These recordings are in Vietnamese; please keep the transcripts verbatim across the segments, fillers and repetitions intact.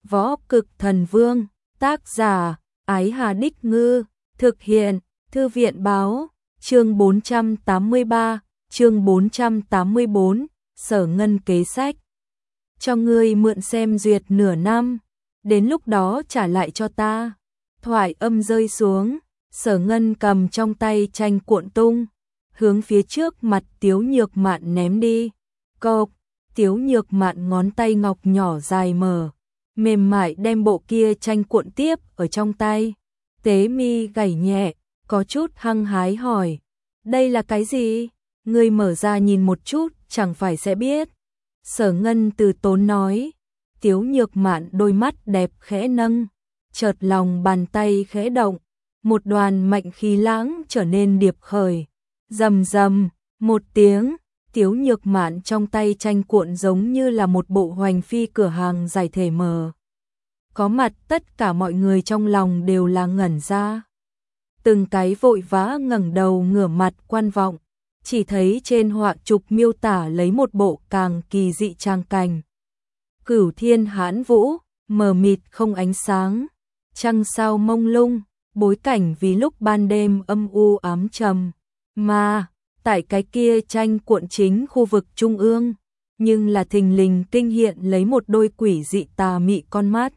Võ Cực Thần Vương, tác giả, Ái Hà Đích Ngư, thực hiện, Thư viện Báo, chương bốn trăm tám mươi ba, chương bốn trăm tám mươi bốn, Sở Ngân kế sách. Cho ngươi mượn xem duyệt nửa năm, đến lúc đó trả lại cho ta. Thoại âm rơi xuống, Sở Ngân cầm trong tay tranh cuộn tung, hướng phía trước mặt Tiếu Nhược Mạn ném đi. Cộp, Tiếu Nhược Mạn ngón tay ngọc nhỏ dài mờ, mềm mại đem bộ kia tranh cuộn tiếp ở trong tay. Tế mi gảy nhẹ, có chút hăng hái hỏi, đây là cái gì? Ngươi mở ra nhìn một chút, chẳng phải sẽ biết. Sở Ngân từ tốn nói. Tiếu Nhược Mạn đôi mắt đẹp khẽ nâng, chợt lòng bàn tay khẽ động, một đoàn mạnh khí lãng trở nên điệp khởi. Rầm rầm, một tiếng, Tiếu Nhược Mạn trong tay tranh cuộn giống như là một bộ hoành phi cửa hàng giải thể mờ. Có mặt tất cả mọi người trong lòng đều là ngẩn ra. Từng cái vội vã ngẩng đầu ngửa mặt quan vọng, chỉ thấy trên họa trục miêu tả lấy một bộ càng kỳ dị trang cảnh. Cửu thiên hãn vũ, mờ mịt không ánh sáng, trăng sao mông lung, bối cảnh vì lúc ban đêm âm u ám trầm. Mà, tại cái kia tranh cuộn chính khu vực trung ương, nhưng là thình lình kinh hiện lấy một đôi quỷ dị tà mị con mắt.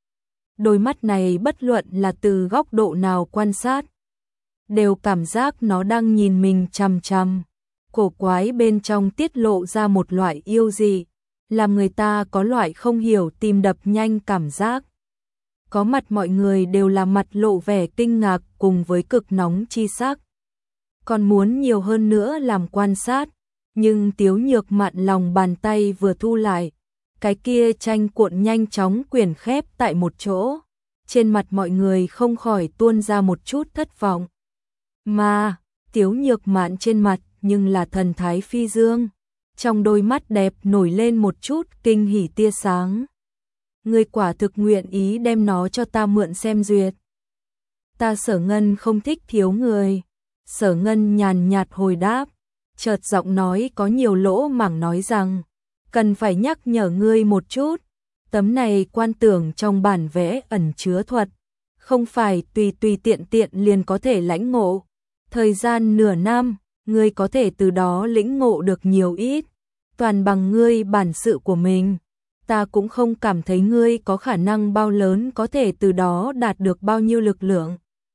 Đôi mắt này bất luận là từ góc độ nào quan sát, đều cảm giác nó đang nhìn mình chằm chằm. Cổ quái bên trong tiết lộ ra một loại yêu dị, làm người ta có loại không hiểu tim đập nhanh cảm giác. Có mặt mọi người đều là mặt lộ vẻ kinh ngạc cùng với cực nóng chi sắc. Còn muốn nhiều hơn nữa làm quan sát, nhưng Tiếu Nhược Mạn lòng bàn tay vừa thu lại, cái kia tranh cuộn nhanh chóng quyển khép tại một chỗ. Trên mặt mọi người không khỏi tuôn ra một chút thất vọng. Mà, Tiếu Nhược Mạn trên mặt nhưng là thần thái phi dương, trong đôi mắt đẹp nổi lên một chút kinh hỉ tia sáng. Ngươi quả thực nguyện ý đem nó cho ta mượn xem duyệt. Ta Sở Ngân không thích thiếu người. Sở Ngân nhàn nhạt hồi đáp, chợt giọng nói có nhiều lỗ mảng nói rằng, cần phải nhắc nhở ngươi một chút, tấm này quan tưởng trong bản vẽ ẩn chứa thuật, không phải tùy tùy tiện tiện liền có thể lãnh ngộ. Thời gian nửa năm, ngươi có thể từ đó lĩnh ngộ được nhiều ít, toàn bằng ngươi bản sự của mình. Ta cũng không cảm thấy ngươi có khả năng bao lớn có thể từ đó đạt được bao nhiêu lực lượng.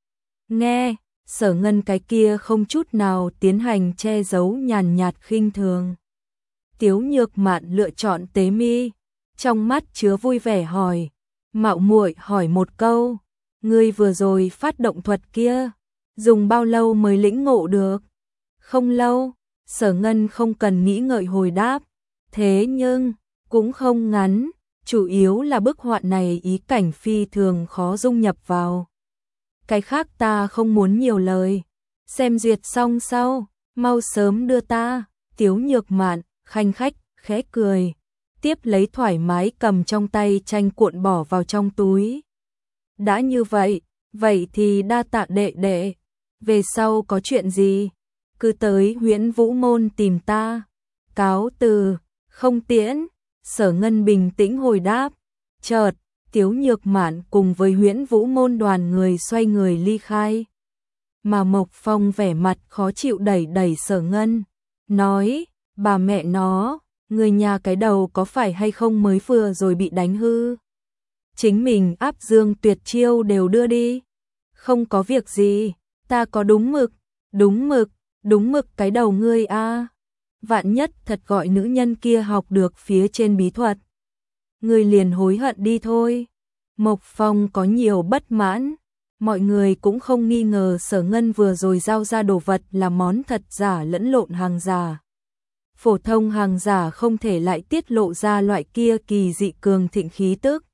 Nghe, Sở Ngân cái kia không chút nào tiến hành che giấu nhàn nhạt khinh thường. Tiếu Nhược Mạn lựa chọn tế mi, trong mắt chứa vui vẻ hỏi, mạo muội hỏi một câu, ngươi vừa rồi phát động thuật kia, dùng bao lâu mới lĩnh ngộ được? Không lâu, Sở Ngân không cần nghĩ ngợi hồi đáp, thế nhưng, cũng không ngắn, chủ yếu là bức họa này ý cảnh phi thường khó dung nhập vào. Cái khác ta không muốn nhiều lời, xem duyệt xong sau, mau sớm đưa ta. Tiếu Nhược Mạn, khanh khách, khẽ cười, tiếp lấy thoải mái cầm trong tay tranh cuộn bỏ vào trong túi. Đã như vậy, vậy thì đa tạ đệ đệ, về sau có chuyện gì, cứ tới Huyễn Vũ Môn tìm ta. Cáo từ, không tiễn. Sở Ngân bình tĩnh hồi đáp, chợt, Tiếu Nhược Mạn cùng với Huyễn Vũ Môn đoàn người xoay người ly khai. Mà Mộc Phong vẻ mặt khó chịu đẩy đẩy Sở Ngân, nói, bà mẹ nó, người nhà cái đầu có phải hay không mới vừa rồi bị đánh hư? Chính mình áp dương tuyệt chiêu đều đưa đi. Không có việc gì, ta có đúng mực, đúng mực, đúng mực cái đầu ngươi a. Vạn nhất thật gọi nữ nhân kia học được phía trên bí thuật, người liền hối hận đi thôi. Mộc Phong có nhiều bất mãn, mọi người cũng không nghi ngờ Sở Ngân vừa rồi giao ra đồ vật là món thật giả lẫn lộn hàng giả. Phổ thông hàng giả không thể lại tiết lộ ra loại kia kỳ dị cường thịnh khí tức.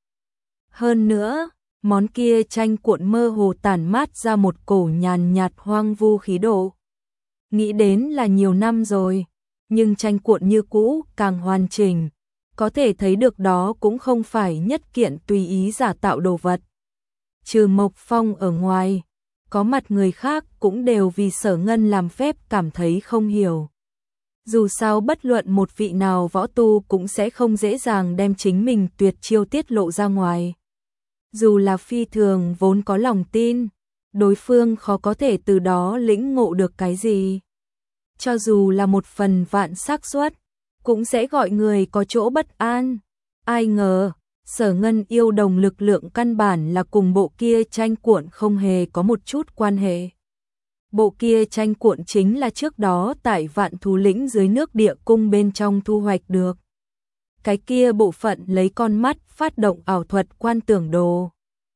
Hơn nữa, món kia tranh cuộn mơ hồ tản mát ra một cổ nhàn nhạt hoang vu khí độ. Nghĩ đến là nhiều năm rồi, nhưng tranh cuộn như cũ càng hoàn chỉnh, có thể thấy được đó cũng không phải nhất kiện tùy ý giả tạo đồ vật. Trừ Mộc Phong ở ngoài, có mặt người khác cũng đều vì Sở Ngân làm phép cảm thấy không hiểu. Dù sao bất luận một vị nào võ tu cũng sẽ không dễ dàng đem chính mình tuyệt chiêu tiết lộ ra ngoài. Dù là phi thường vốn có lòng tin, đối phương khó có thể từ đó lĩnh ngộ được cái gì. Cho dù là một phần vạn xác suất, cũng sẽ gọi người có chỗ bất an. Ai ngờ, Sở Ngân yêu đồng lực lượng căn bản là cùng bộ kia tranh cuộn không hề có một chút quan hệ. Bộ kia tranh cuộn chính là trước đó tại Vạn Thú Lĩnh dưới nước địa cung bên trong thu hoạch được. Cái kia bộ phận lấy con mắt phát động ảo thuật quan tưởng đồ.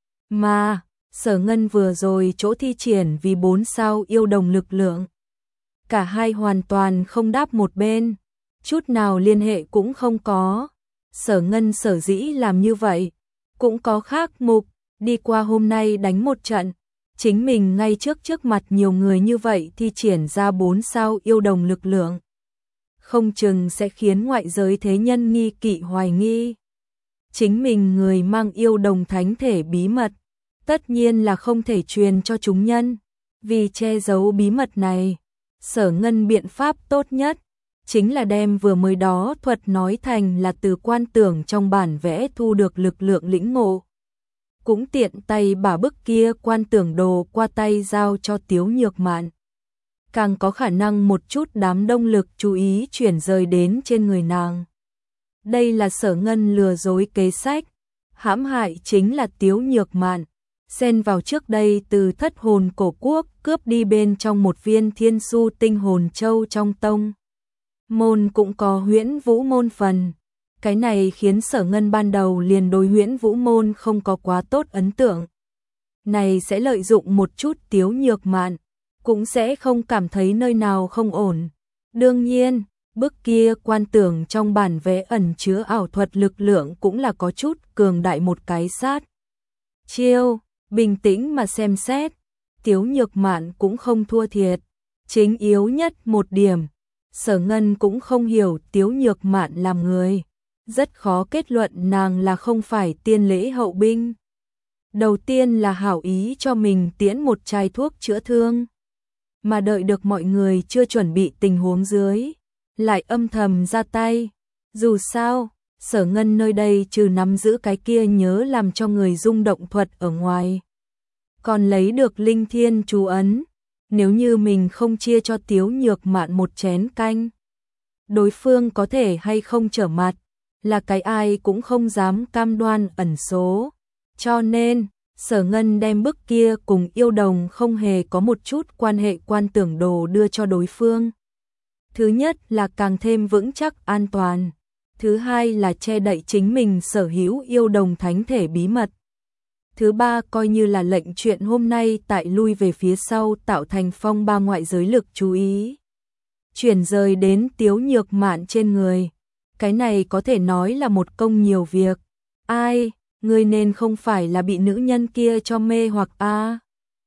Mà, Sở Ngân vừa rồi chỗ thi triển vì bốn sao yêu đồng lực lượng. Cả hai hoàn toàn không đáp một bên, chút nào liên hệ cũng không có. Sở Ngân sở dĩ làm như vậy, cũng có khác mục, đi qua hôm nay đánh một trận. Chính mình ngay trước trước mặt nhiều người như vậy thi triển ra bốn sao yêu đồng lực lượng. Không chừng sẽ khiến ngoại giới thế nhân nghi kỵ hoài nghi. Chính mình người mang yêu đồng thánh thể bí mật, tất nhiên là không thể truyền cho chúng nhân. Vì che giấu bí mật này, Sở Ngân biện pháp tốt nhất chính là đem vừa mới đó thuật nói thành là từ quan tưởng trong bản vẽ thu được lực lượng lĩnh ngộ. Cũng tiện tay bả bức kia quan tưởng đồ qua tay giao cho Tiếu Nhược Mạn. Càng có khả năng một chút đám đông lực chú ý chuyển rời đến trên người nàng. Đây là Sở Ngân lừa dối kế sách, hãm hại chính là Tiếu Nhược Mạn, xen vào trước đây từ Thất Hồn Cổ Quốc cướp đi bên trong một viên Thiên Su Tinh Hồn Châu trong tông. Môn cũng có Huyễn Vũ môn phần. Cái này khiến Sở Ngân ban đầu liền đối Huyễn Vũ môn không có quá tốt ấn tượng. Này sẽ lợi dụng một chút Tiếu Nhược Mạn, cũng sẽ không cảm thấy nơi nào không ổn. Đương nhiên, bức kia quan tưởng trong bản vẽ ẩn chứa ảo thuật lực lượng cũng là có chút cường đại một cái sát. Chiêu, bình tĩnh mà xem xét, Tiếu Nhược Mạn cũng không thua thiệt. Chính yếu nhất một điểm, Sở Ngân cũng không hiểu Tiếu Nhược Mạn làm người. Rất khó kết luận nàng là không phải tiên lễ hậu binh. Đầu tiên là hảo ý cho mình tiễn một chai thuốc chữa thương. Mà đợi được mọi người chưa chuẩn bị tình huống dưới, lại âm thầm ra tay. Dù sao, Sở Ngân nơi đây trừ nắm giữ cái kia nhớ làm cho người rung động thuật ở ngoài, còn lấy được linh thiên chú ấn. Nếu như mình không chia cho Tiếu Nhược Mạn một chén canh, đối phương có thể hay không trở mặt, là cái ai cũng không dám cam đoan ẩn số. Cho nên, Sở Ngân đem bức kia cùng yêu đồng không hề có một chút quan hệ quan tưởng đồ đưa cho đối phương. Thứ nhất là càng thêm vững chắc an toàn. Thứ hai là che đậy chính mình sở hữu yêu đồng thánh thể bí mật. Thứ ba coi như là lệnh chuyện hôm nay tại lui về phía sau tạo thành phong ba ngoại giới lực chú ý. Chuyển rời đến Tiếu Nhược Mạn trên người. Cái này có thể nói là một công nhiều việc. Ai, ngươi nên không phải là bị nữ nhân kia cho mê hoặc a? À?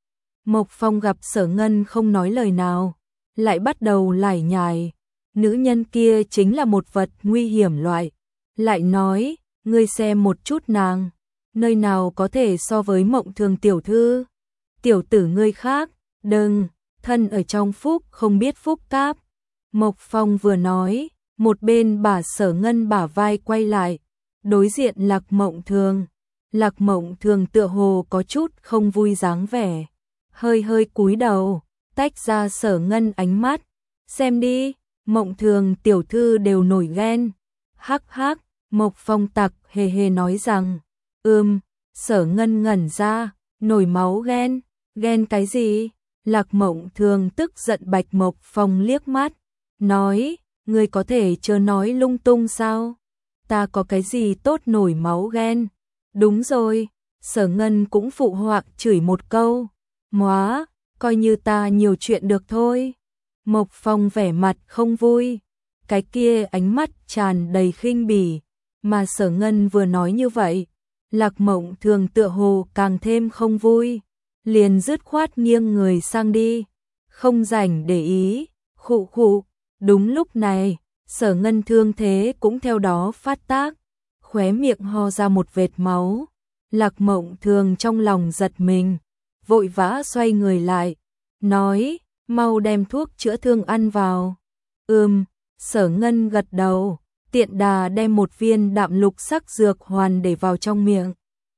Mộc Phong gặp Sở Ngân không nói lời nào, lại bắt đầu lải nhải. Nữ nhân kia chính là một vật nguy hiểm loại. Lại nói, ngươi xem một chút nàng, nơi nào có thể so với Mộng Thường tiểu thư. Tiểu tử ngươi khác, đừng, thân ở trong phúc không biết phúc cáp. Mộc Phong vừa nói, một bên bả Sở Ngân bả vai quay lại, đối diện Lạc Mộng Thường. Lạc Mộng Thường tựa hồ có chút không vui dáng vẻ, hơi hơi cúi đầu, tách ra Sở Ngân ánh mắt. Xem đi, Mộng Thường tiểu thư đều nổi ghen. Hắc hắc, Mộc Phong tặc hề hề nói rằng, ừm, Sở Ngân ngẩn ra, nổi máu ghen, ghen cái gì? Lạc Mộng Thường tức giận bạch Mộc Phong liếc mắt, nói, ngươi có thể chớ nói lung tung sao? Ta có cái gì tốt nổi máu ghen? Đúng rồi, Sở Ngân cũng phụ họa chửi một câu, móa, coi như ta nhiều chuyện được thôi. Mộc Phong vẻ mặt không vui, cái kia ánh mắt tràn đầy khinh bỉ, mà Sở Ngân vừa nói như vậy, Lạc Mộng Thường tựa hồ càng thêm không vui, liền dứt khoát nghiêng người sang đi, không rảnh để ý, khụ khụ. Đúng lúc này, Sở Ngân thương thế cũng theo đó phát tác, khóe miệng ho ra một vệt máu. Lạc Mộng Thường trong lòng giật mình, vội vã xoay người lại, nói, mau đem thuốc chữa thương ăn vào. Ừm, Sở Ngân gật đầu, tiện đà đem một viên đạm lục sắc dược hoàn để vào trong miệng.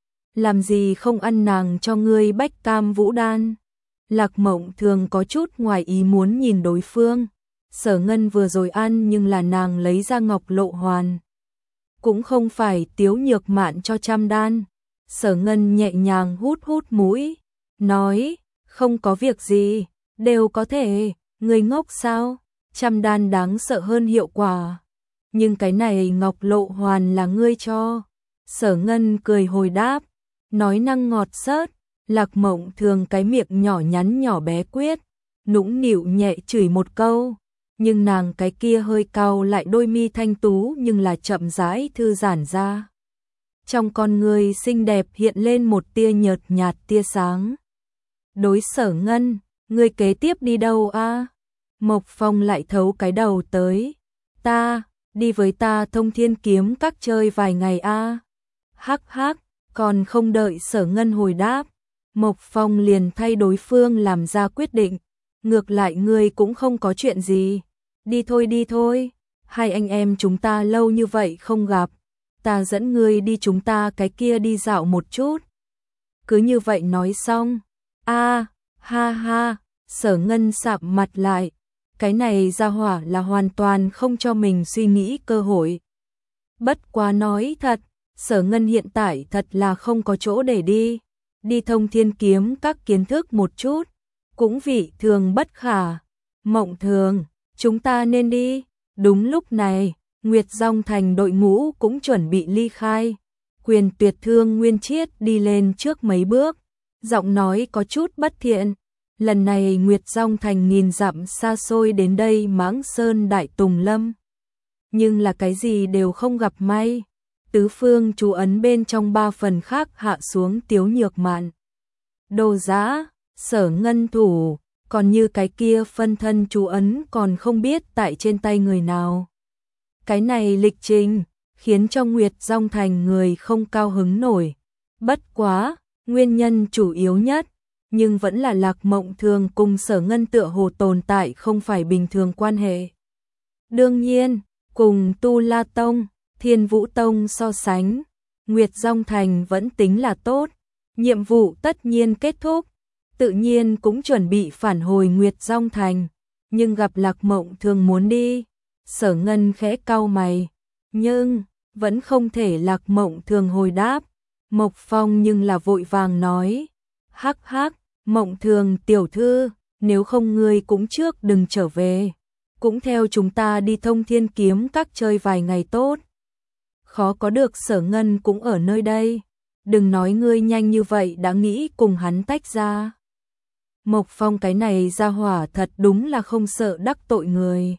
Làm gì không ăn nàng cho ngươi bách cam vũ đan? Lạc Mộng Thường có chút ngoài ý muốn nhìn đối phương. Sở Ngân vừa rồi ăn nhưng là nàng lấy ra ngọc lộ hoàn. Cũng không phải Tiếu Nhược Mạn cho trăm đan. Sở Ngân nhẹ nhàng hút hút mũi, nói, không có việc gì, đều có thể, người ngốc sao, trăm đan đáng sợ hơn hiệu quả. Nhưng cái này ngọc lộ hoàn là ngươi cho. Sở Ngân cười hồi đáp, nói năng ngọt xớt. Lạc Mộng Thường cái miệng nhỏ nhắn nhỏ bé quyết, nũng nịu nhẹ chửi một câu, nhưng nàng cái kia hơi cau lại đôi mi thanh tú nhưng là chậm rãi thư giãn ra. Trong con người xinh đẹp hiện lên một tia nhợt nhạt tia sáng. Đối Sở Ngân, ngươi kế tiếp đi đâu a? Mộc Phong lại thấu cái đầu tới. Ta, đi với ta Thông Thiên Kiếm Các chơi vài ngày a. Hắc hắc, còn không đợi Sở Ngân hồi đáp, Mộc Phong liền thay đối phương làm ra quyết định. Ngược lại ngươi cũng không có chuyện gì. Đi thôi đi thôi, hai anh em chúng ta lâu như vậy không gặp. Ta dẫn ngươi đi chúng ta cái kia đi dạo một chút. Cứ như vậy nói xong. A, ha ha, Sở Ngân sạm mặt lại. Cái này ra hỏa là hoàn toàn không cho mình suy nghĩ cơ hội. Bất quá nói thật, Sở Ngân hiện tại thật là không có chỗ để đi. Đi Thông Thiên Kiếm Các kiến thức một chút, cũng vị thường bất khả. Mộng Thường, chúng ta nên đi. Đúng lúc này, Nguyệt Dòng Thành đội ngũ cũng chuẩn bị ly khai. Quyền Tuyệt Thương Nguyên Chiết đi lên trước mấy bước, giọng nói có chút bất thiện. Lần này Nguyệt Dòng Thành nghìn dặm xa xôi đến đây Mãng Sơn Đại Tùng Lâm. Nhưng là cái gì đều không gặp may. Tứ phương chú ấn bên trong ba phần khác hạ xuống Tiếu Nhược Mạn. Đồ Giã, Sở Ngân thủ, còn như cái kia phân thân chú ấn còn không biết tại trên tay người nào. Cái này lịch trình, khiến cho Nguyệt Dòng Thành người không cao hứng nổi. Bất quá, nguyên nhân chủ yếu nhất, nhưng vẫn là Lạc Mộng Thường cùng Sở Ngân tựa hồ tồn tại không phải bình thường quan hệ. Đương nhiên, cùng Tu La Tông, Thiên Vũ Tông so sánh, Nguyệt Dòng Thành vẫn tính là tốt. Nhiệm vụ tất nhiên kết thúc, tự nhiên cũng chuẩn bị phản hồi Nguyệt Dòng Thành, nhưng gặp Lạc Mộng Thường muốn đi. Sở Ngân khẽ cau mày, nhưng vẫn không thể Lạc Mộng Thường hồi đáp. Mộc Phong nhưng là vội vàng nói, hắc hắc, Mộng Thường tiểu thư, nếu không ngươi cũng trước đừng trở về, cũng theo chúng ta đi Thông Thiên Kiếm Các chơi vài ngày tốt. Khó có được Sở Ngân cũng ở nơi đây, đừng nói ngươi nhanh như vậy đã nghĩ cùng hắn tách ra. Mộc Phong cái này ra hỏa thật đúng là không sợ đắc tội người.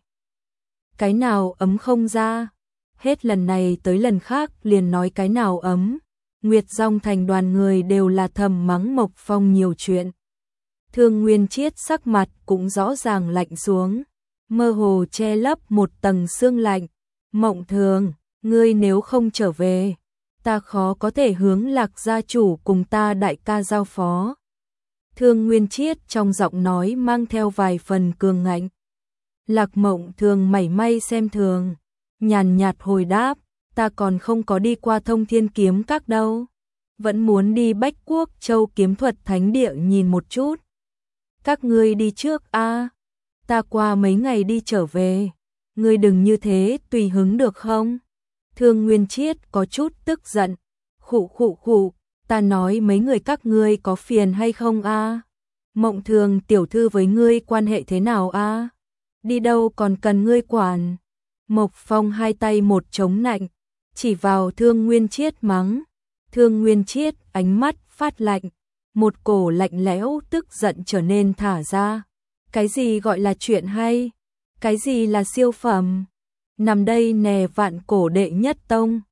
Cái nào ấm không ra, hết lần này tới lần khác liền nói cái nào ấm. Nguyệt Dòng Thành đoàn người đều là thầm mắng Mộc Phong nhiều chuyện. Thương Nguyên Chiết sắc mặt cũng rõ ràng lạnh xuống, mơ hồ che lấp một tầng sương lạnh. Mộng Thường, ngươi nếu không trở về, ta khó có thể hướng Lạc gia chủ cùng ta đại ca giao phó. Thương Nguyên Chiết trong giọng nói mang theo vài phần cường ngạnh. Lạc Mộng Thường mảy may xem thường, nhàn nhạt hồi đáp, ta còn không có đi qua Thông Thiên Kiếm Các đâu, vẫn muốn đi Bách Quốc Châu Kiếm Thuật Thánh Địa nhìn một chút. Các ngươi đi trước a, ta qua mấy ngày đi trở về, ngươi đừng như thế tùy hứng được không? Thương Nguyên Chiết có chút tức giận, khụ khụ khụ, ta nói mấy người các ngươi có phiền hay không a? Mộng Thường tiểu thư với ngươi quan hệ thế nào a? Đi đâu còn cần ngươi quản? Mộc Phong hai tay một chống nạnh, chỉ vào Thương Nguyên Chiết mắng. Thương Nguyên Chiết ánh mắt phát lạnh, một cổ lạnh lẽo tức giận trở nên thả ra. Cái gì gọi là chuyện hay? Cái gì là siêu phẩm? Nằm đây nè vạn cổ đệ nhất tông,